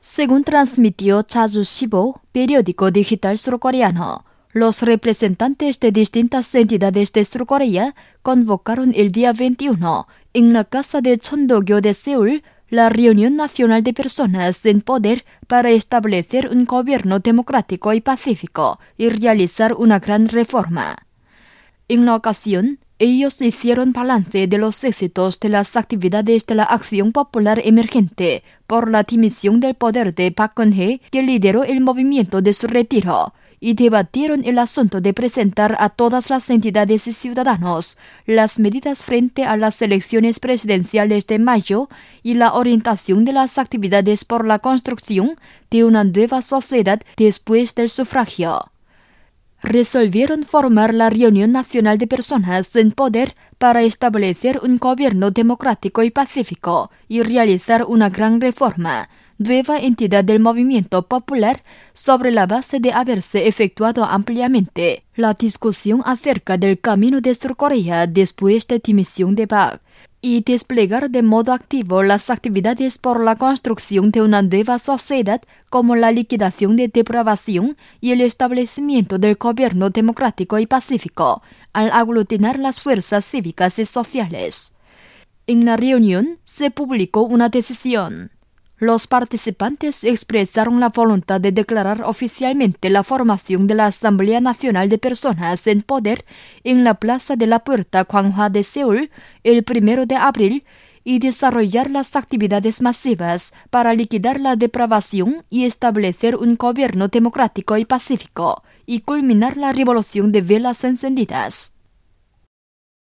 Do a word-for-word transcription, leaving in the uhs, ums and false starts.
Según transmitió Chaju Shibo, periódico digital surcoreano, los representantes de distintas entidades de Surcorea convocaron el día veintiuno en la casa de Chondogyo de Seúl la reunión nacional de personas en poder para establecer un gobierno democrático y pacífico y realizar una gran reforma. En la ocasión, ellos hicieron balance de los éxitos de las actividades de la Acción Popular Emergente por la dimisión del poder de Park Geun-hye, que lideró el movimiento de su retiro, y debatieron el asunto de presentar a todas las entidades y ciudadanos las medidas frente a las elecciones presidenciales de mayo y la orientación de las actividades por la construcción de una nueva sociedad después del sufragio. Resolvieron formar la Reunión Nacional de Personas en Poder para establecer un gobierno democrático y pacífico y realizar una gran reforma, nueva entidad del movimiento popular, sobre la base de haberse efectuado ampliamente la discusión acerca del camino de Surcorea después de dimisión de Park, y desplegar de modo activo las actividades por la construcción de una nueva sociedad, como la liquidación de depravación y el establecimiento del gobierno democrático y pacífico, al aglutinar las fuerzas cívicas y sociales. En la reunión se publicó una decisión. Los participantes expresaron la voluntad de declarar oficialmente la formación de la Asamblea Nacional de Personas en Poder en la Plaza de la Puerta Gwanghwa de Seúl el primero de abril y desarrollar las actividades masivas para liquidar la depravación y establecer un gobierno democrático y pacífico y culminar la revolución de velas encendidas.